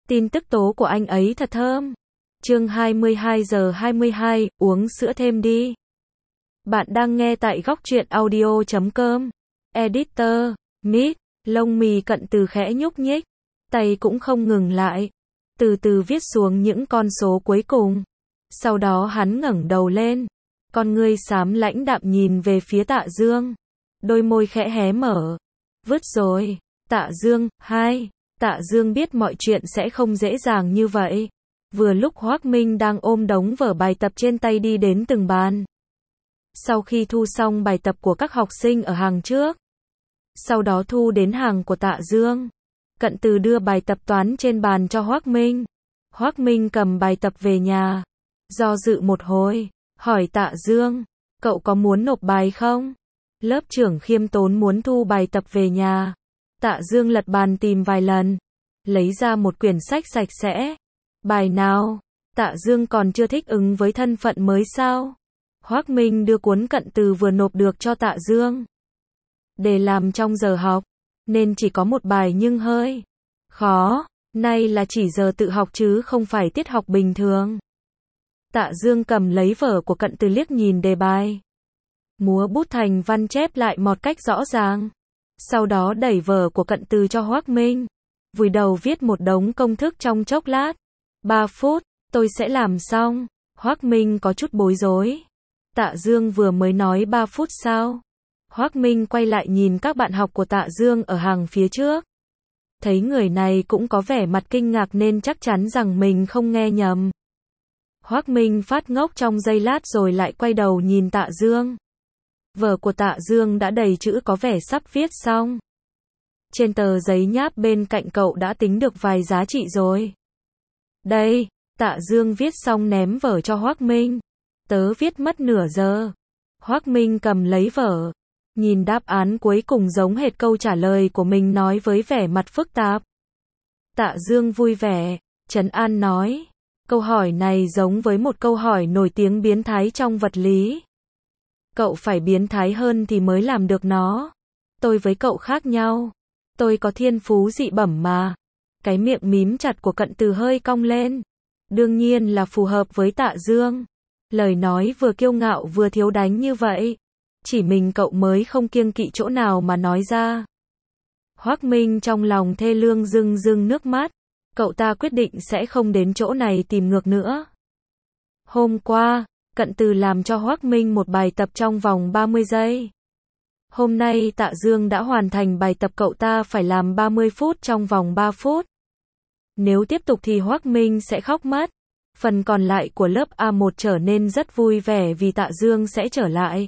Tin tức tố của anh ấy thật thơm. Chương 22:22, uống sữa thêm đi. Bạn đang nghe tại góc truyện audio.com. Editor, Mít, lông mì Cận Từ khẽ nhúc nhích, tay cũng không ngừng lại, từ từ viết xuống những con số cuối cùng. Sau đó hắn ngẩng đầu lên, con ngươi xám lãnh đạm nhìn về phía Tạ Dương, đôi môi khẽ hé mở. Vứt rồi. Tạ Dương, Tạ Dương biết mọi chuyện sẽ không dễ dàng như vậy. Vừa lúc Hoác Minh đang ôm đống vở bài tập trên tay đi đến từng bàn. Sau khi thu xong bài tập của các học sinh ở hàng trước, sau đó thu đến hàng của Tạ Dương, Cận Từ đưa bài tập toán trên bàn cho Hoác Minh. Hoác Minh cầm bài tập về nhà, do dự một hồi, hỏi Tạ Dương, cậu có muốn nộp bài không? Lớp trưởng khiêm tốn muốn thu bài tập về nhà. Tạ Dương lật bàn tìm vài lần, lấy ra một quyển sách sạch sẽ. Bài nào? Tạ Dương còn chưa thích ứng với thân phận mới sao? Hoác Minh đưa cuốn Cận Từ vừa nộp được cho Tạ Dương. Để làm trong giờ học, nên chỉ có một bài nhưng hơi khó. Nay là chỉ giờ tự học chứ không phải tiết học bình thường. Tạ Dương cầm lấy vở của Cận Từ liếc nhìn đề bài, múa bút thành văn chép lại một cách rõ ràng. Sau đó đẩy vở của Cận Từ cho Hoác Minh, vùi đầu viết một đống công thức trong chốc lát. 3 phút, tôi sẽ làm xong. Hoác Minh có chút bối rối. Tạ Dương vừa mới nói 3 phút sao? Hoác Minh quay lại nhìn các bạn học của Tạ Dương ở hàng phía trước. Thấy người này cũng có vẻ mặt kinh ngạc nên chắc chắn rằng mình không nghe nhầm. Hoác Minh phát ngốc trong giây lát rồi lại quay đầu nhìn Tạ Dương. Vở của Tạ Dương đã đầy chữ có vẻ sắp viết xong. Trên tờ giấy nháp bên cạnh cậu đã tính được vài giá trị rồi. Đây, Tạ Dương viết xong ném vở cho Hoác Minh. Tớ viết mất nửa giờ. Hoác Minh cầm lấy vở, nhìn đáp án cuối cùng giống hệt câu trả lời của mình nói với vẻ mặt phức tạp. Tạ Dương vui vẻ, trấn an nói, câu hỏi này giống với một câu hỏi nổi tiếng biến thái trong vật lý. Cậu phải biến thái hơn thì mới làm được nó. Tôi với cậu khác nhau. Tôi có thiên phú dị bẩm mà. Cái miệng mím chặt của Cận Từ hơi cong lên. Đương nhiên là phù hợp với Tạ Dương. Lời nói vừa kiêu ngạo vừa thiếu đánh như vậy. Chỉ mình cậu mới không kiêng kỵ chỗ nào mà nói ra. Hoác Minh trong lòng thê lương rưng rưng nước mắt. Cậu ta quyết định sẽ không đến chỗ này tìm ngược nữa. Hôm qua, Cận Từ làm cho Hoác Minh một bài tập trong vòng 30 giây. Hôm nay Tạ Dương đã hoàn thành bài tập cậu ta phải làm 30 phút trong vòng 3 phút. Nếu tiếp tục thì Hoác Minh sẽ khóc mất. Phần còn lại của lớp A1 trở nên rất vui vẻ vì Tạ Dương sẽ trở lại.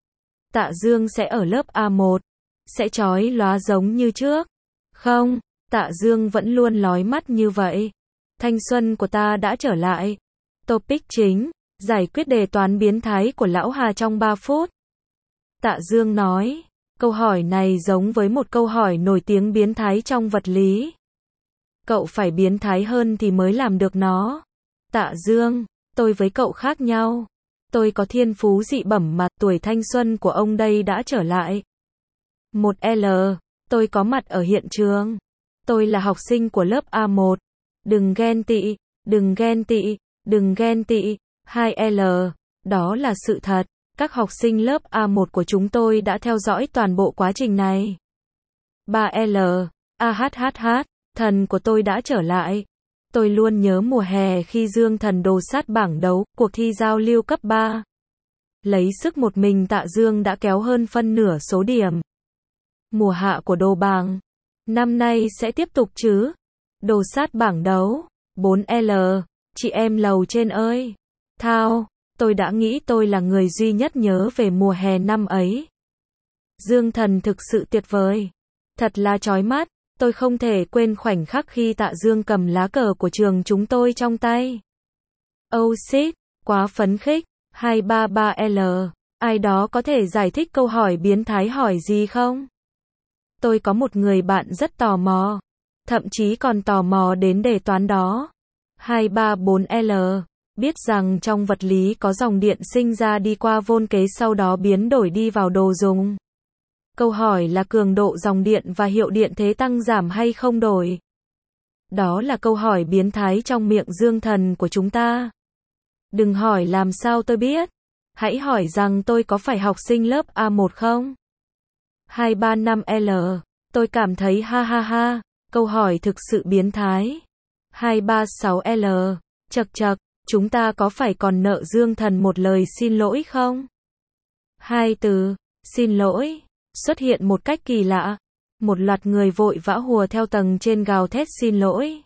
Tạ Dương sẽ ở lớp A1, sẽ chói lóa giống như trước. Không, Tạ Dương vẫn luôn lói mắt như vậy. Thanh xuân của ta đã trở lại. Topic chính, giải quyết đề toán biến thái của Lão Hà trong 3 phút. Tạ Dương nói, câu hỏi này giống với một câu hỏi nổi tiếng biến thái trong vật lý. Cậu phải biến thái hơn thì mới làm được nó. Tạ Dương, tôi với cậu khác nhau. Tôi có thiên phú dị bẩm mà tuổi thanh xuân của ông đây đã trở lại. 1L, tôi có mặt ở hiện trường. Tôi là học sinh của lớp A1. Đừng ghen tị, đừng ghen tị, đừng ghen tị. 2L, đó là sự thật. Các học sinh lớp A1 của chúng tôi đã theo dõi toàn bộ quá trình này. 3L, AHHH, thần của tôi đã trở lại. Tôi luôn nhớ mùa hè khi Dương Thần đồ sát bảng đấu, cuộc thi giao lưu cấp 3. Lấy sức một mình Tạ Dương đã kéo hơn phân nửa số điểm. Mùa hạ của đồ bảng. Năm nay sẽ tiếp tục chứ? Đồ sát bảng đấu. 4L, chị em lầu trên ơi. Thao, tôi đã nghĩ tôi là người duy nhất nhớ về mùa hè năm ấy. Dương Thần thực sự tuyệt vời. Thật là chói mắt. Tôi không thể quên khoảnh khắc khi Tạ Dương cầm lá cờ của trường chúng tôi trong tay. Oh shit, quá phấn khích. 233L, ai đó có thể giải thích câu hỏi biến thái hỏi gì không? Tôi có một người bạn rất tò mò. Thậm chí còn tò mò đến đề toán đó. 234L, biết rằng trong vật lý có dòng điện sinh ra đi qua vôn kế sau đó biến đổi đi vào đồ dùng. Câu hỏi là cường độ dòng điện và hiệu điện thế tăng giảm hay không đổi. Đó là câu hỏi biến thái trong miệng Dương Thần của chúng ta. Đừng hỏi làm sao tôi biết. Hãy hỏi rằng tôi có phải học sinh lớp A1 không? 235L. Tôi cảm thấy ha ha ha. Câu hỏi thực sự biến thái. 236L. Chậc chậc. Chúng ta có phải còn nợ Dương Thần một lời xin lỗi không? Hai từ, xin lỗi, xuất hiện một cách kỳ lạ. Một loạt người vội vã hùa theo tầng trên gào thét xin lỗi.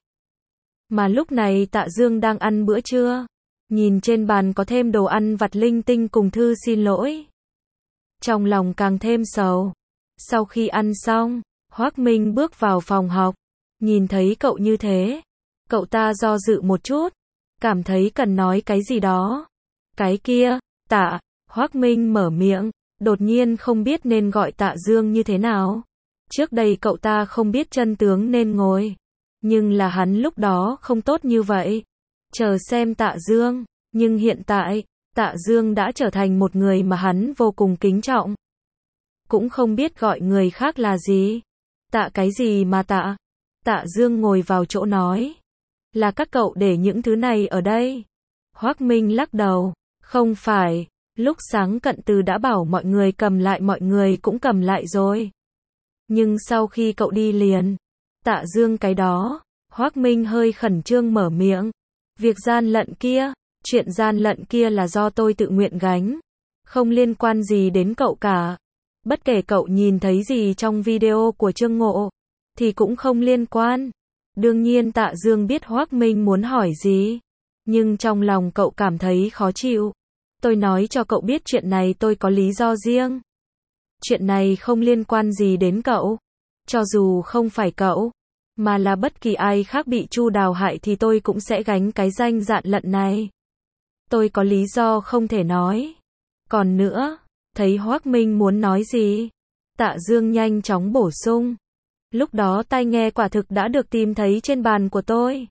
Mà lúc này Tạ Dương đang ăn bữa trưa. Nhìn trên bàn có thêm đồ ăn vặt linh tinh cùng thư xin lỗi. Trong lòng càng thêm sầu. Sau khi ăn xong, Hoắc Minh bước vào phòng học. Nhìn thấy cậu như thế. Cậu ta do dự một chút. Cảm thấy cần nói cái gì đó. Cái kia, Tạ, Hoắc Minh mở miệng. Đột nhiên không biết nên gọi Tạ Dương như thế nào. Trước đây cậu ta không biết chân tướng nên ngồi. Nhưng là hắn lúc đó không tốt như vậy. Chờ xem Tạ Dương. Nhưng hiện tại, Tạ Dương đã trở thành một người mà hắn vô cùng kính trọng. Cũng không biết gọi người khác là gì. Tạ cái gì mà tạ? Tạ Dương ngồi vào chỗ nói. Là các cậu để những thứ này ở đây. Hoắc Minh lắc đầu. Không phải. Lúc sáng Cận Từ đã bảo mọi người cầm lại, mọi người cũng cầm lại rồi. Nhưng sau khi cậu đi liền. Tạ Dương cái đó. Hoắc Minh hơi khẩn trương mở miệng. Việc gian lận kia. Chuyện gian lận kia là do tôi tự nguyện gánh. Không liên quan gì đến cậu cả. Bất kể cậu nhìn thấy gì trong video của Trương Ngộ. Thì cũng không liên quan. Đương nhiên Tạ Dương biết Hoắc Minh muốn hỏi gì. Nhưng trong lòng cậu cảm thấy khó chịu. Tôi nói cho cậu biết chuyện này tôi có lý do riêng. Chuyện này không liên quan gì đến cậu. Cho dù không phải cậu, mà là bất kỳ ai khác bị Chu Đào hại thì tôi cũng sẽ gánh cái danh dạn lận này. Tôi có lý do không thể nói. Còn nữa, thấy Hoắc Minh muốn nói gì, Tạ Dương nhanh chóng bổ sung. Lúc đó tai nghe quả thực đã được tìm thấy trên bàn của tôi.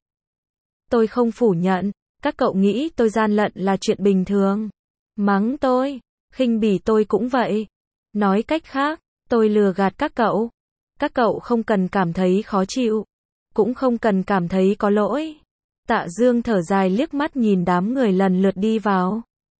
Tôi không phủ nhận, các cậu nghĩ tôi gian lận là chuyện bình thường. Mắng tôi, khinh bỉ tôi cũng vậy. Nói cách khác, tôi lừa gạt các cậu. Các cậu không cần cảm thấy khó chịu, cũng không cần cảm thấy có lỗi. Tạ Dương thở dài liếc mắt nhìn đám người lần lượt đi vào.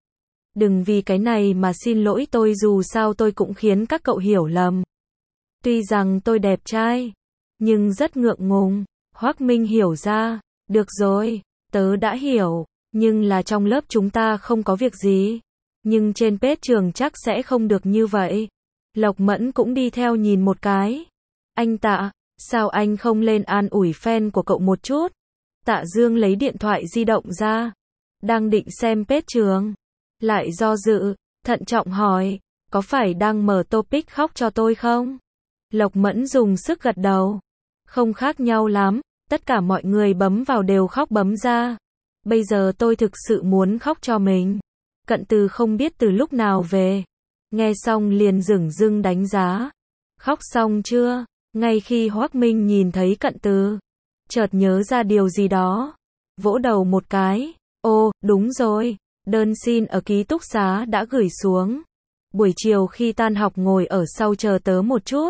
Đừng vì cái này mà xin lỗi tôi, dù sao tôi cũng khiến các cậu hiểu lầm. Tuy rằng tôi đẹp trai, nhưng rất ngượng ngùng. Hoắc Minh hiểu ra. Được rồi, tớ đã hiểu. Nhưng là trong lớp chúng ta không có việc gì. Nhưng trên page trường chắc sẽ không được như vậy. Lộc Mẫn cũng đi theo nhìn một cái. Anh Tạ, sao anh không lên an ủi fan của cậu một chút? Tạ Dương lấy điện thoại di động ra. Đang định xem page trường. Lại do dự, thận trọng hỏi. Có phải đang mở topic khóc cho tôi không? Lộc Mẫn dùng sức gật đầu. Không khác nhau lắm. Tất cả mọi người bấm vào đều khóc bấm ra. Bây giờ tôi thực sự muốn khóc cho mình. Cận Từ không biết từ lúc nào về. Nghe xong liền dửng dưng đánh giá. Khóc xong chưa? Ngay khi Hoắc Minh nhìn thấy Cận Từ, chợt nhớ ra điều gì đó. Vỗ đầu một cái. Ô, đúng rồi. Đơn xin ở ký túc xá đã gửi xuống. Buổi chiều khi tan học ngồi ở sau chờ tớ một chút.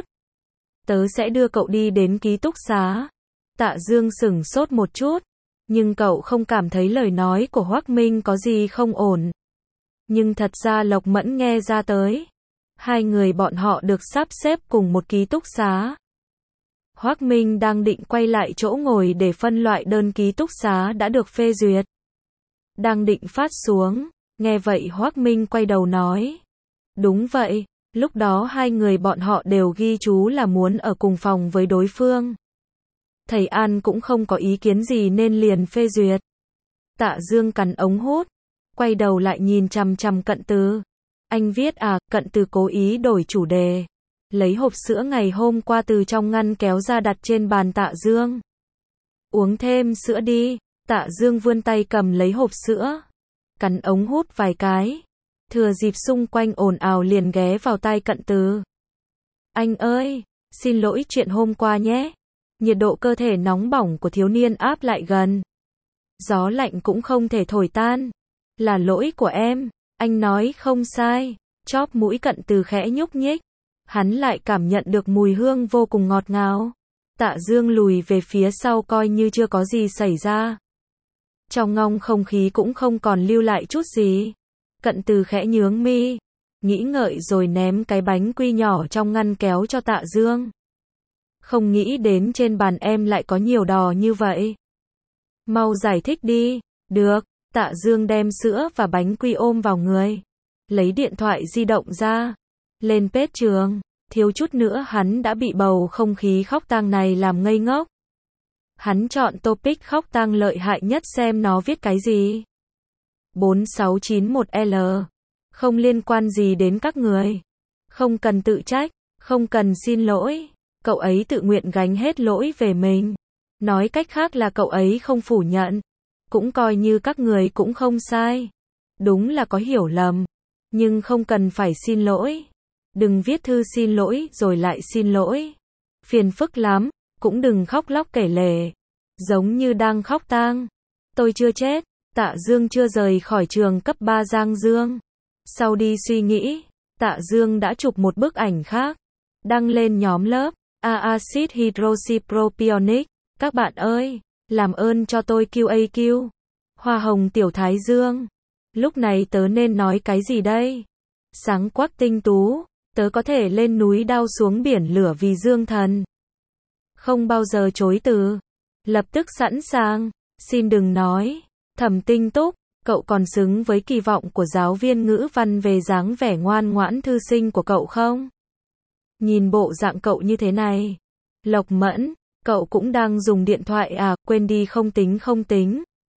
Tớ sẽ đưa cậu đi đến ký túc xá. Tạ Dương sửng sốt một chút. Nhưng cậu không cảm thấy lời nói của Hoắc Minh có gì không ổn. Nhưng thật ra Lộc Mẫn nghe ra tới. Hai người bọn họ được sắp xếp cùng một ký túc xá. Hoắc Minh đang định quay lại chỗ ngồi để phân loại đơn ký túc xá đã được phê duyệt. Đang định phát xuống. Nghe vậy Hoắc Minh quay đầu nói. Đúng vậy, lúc đó hai người bọn họ đều ghi chú là muốn ở cùng phòng với đối phương. Thầy An cũng không có ý kiến gì nên liền phê duyệt. Tạ Dương cắn ống hút. Quay đầu lại nhìn chằm chằm Cận Từ. Anh viết à? Cận Từ cố ý đổi chủ đề. Lấy hộp sữa ngày hôm qua từ trong ngăn kéo ra đặt trên bàn Tạ Dương. Uống thêm sữa đi. Tạ Dương vươn tay cầm lấy hộp sữa. Cắn ống hút vài cái. Thừa dịp xung quanh ồn ào liền ghé vào tai Cận Từ. Anh ơi, xin lỗi chuyện hôm qua nhé. Nhiệt độ cơ thể nóng bỏng của thiếu niên áp lại gần. Gió lạnh cũng không thể thổi tan. Là lỗi của em. Anh nói không sai. Chóp mũi Cận Từ khẽ nhúc nhích. Hắn lại cảm nhận được mùi hương vô cùng ngọt ngào. Tạ Dương lùi về phía sau coi như chưa có gì xảy ra. Trong ngong không khí cũng không còn lưu lại chút gì. Cận Từ khẽ nhướng mi, nghĩ ngợi rồi ném cái bánh quy nhỏ trong ngăn kéo cho Tạ Dương. Không nghĩ đến trên bàn em lại có nhiều đò như vậy. Mau giải thích đi. Được, Tạ Dương đem sữa và bánh quy ôm vào người. Lấy điện thoại di động ra. Lên page trường. Thiếu chút nữa hắn đã bị bầu không khí khóc tang này làm ngây ngốc. Hắn chọn topic khóc tang lợi hại nhất xem nó viết cái gì. 4691L. Không liên quan gì đến các người. Không cần tự trách, không cần xin lỗi. Cậu ấy tự nguyện gánh hết lỗi về mình. Nói cách khác là cậu ấy không phủ nhận. Cũng coi như các người cũng không sai. Đúng là có hiểu lầm. Nhưng không cần phải xin lỗi. Đừng viết thư xin lỗi rồi lại xin lỗi. Phiền phức lắm. Cũng đừng khóc lóc kể lể. Giống như đang khóc tang. Tôi chưa chết. Tạ Dương chưa rời khỏi trường cấp 3 Giang Dương. Sau đi suy nghĩ, Tạ Dương đã chụp một bức ảnh khác. Đăng lên nhóm lớp. Acid hydroxypropionic. Các bạn ơi, làm ơn cho tôi QAQ. Hoa hồng tiểu thái dương. Lúc này tớ nên nói cái gì đây? Sáng quắc tinh tú. Tớ có thể lên núi đao xuống biển lửa vì Dương Thần. Không bao giờ chối từ. Lập tức sẵn sàng. Xin đừng nói. Thẩm Tinh Túc, cậu còn xứng với kỳ vọng của giáo viên ngữ văn về dáng vẻ ngoan ngoãn thư sinh của cậu không? Nhìn bộ dạng cậu như thế này. Lộc Mẫn, cậu cũng đang dùng điện thoại à, quên đi không tính.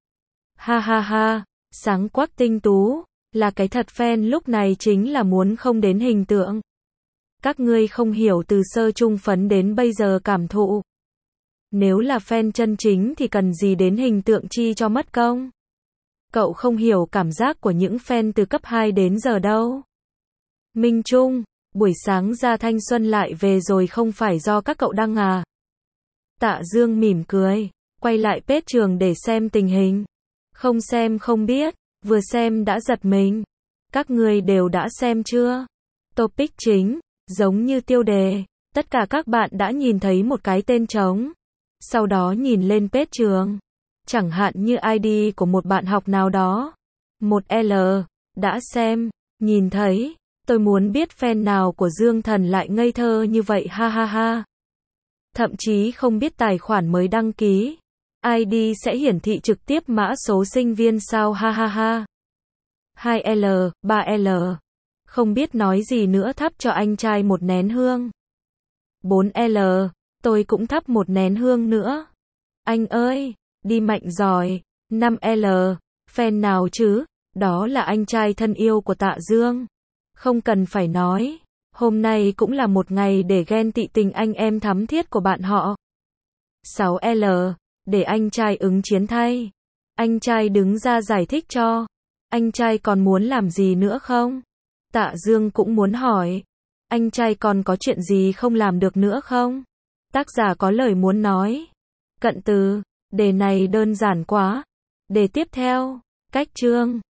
Ha ha ha, sáng quắc tinh tú, là cái thật fan lúc này chính là muốn không đến hình tượng. Các ngươi không hiểu từ sơ trung phấn đến bây giờ cảm thụ. Nếu là fan chân chính thì cần gì đến hình tượng chi cho mất công. Cậu không hiểu cảm giác của những fan từ cấp 2 đến giờ đâu. Minh Trung, buổi sáng ra thanh xuân lại về rồi không phải do các cậu đăng à? Tạ Dương mỉm cười, quay lại page trường để xem tình hình. Không xem không biết, vừa xem đã giật mình. Các người đều đã xem chưa? Topic chính, giống như tiêu đề, tất cả các bạn đã nhìn thấy một cái tên trống. Sau đó nhìn lên page trường. Chẳng hạn như ID của một bạn học nào đó. 1L, đã xem, nhìn thấy. Tôi muốn biết fan nào của Dương Thần lại ngây thơ như vậy ha ha ha. Thậm chí không biết tài khoản mới đăng ký. ID sẽ hiển thị trực tiếp mã số sinh viên sao ha ha ha. 2L, 3L. Không biết nói gì nữa thắp cho anh trai một nén hương. 4L. Tôi cũng thắp một nén hương nữa. Anh ơi, đi mạnh giỏi. 5L. Fan nào chứ? Đó là anh trai thân yêu của Tạ Dương. Không cần phải nói. Hôm nay cũng là một ngày để ghen tị tình anh em thắm thiết của bạn họ. 6L. Để anh trai ứng chiến thay. Anh trai đứng ra giải thích cho. Anh trai còn muốn làm gì nữa không? Tạ Dương cũng muốn hỏi. Anh trai còn có chuyện gì không làm được nữa không? Tác giả có lời muốn nói. Cận Từ, đề này đơn giản quá. Đề tiếp theo, cách chương.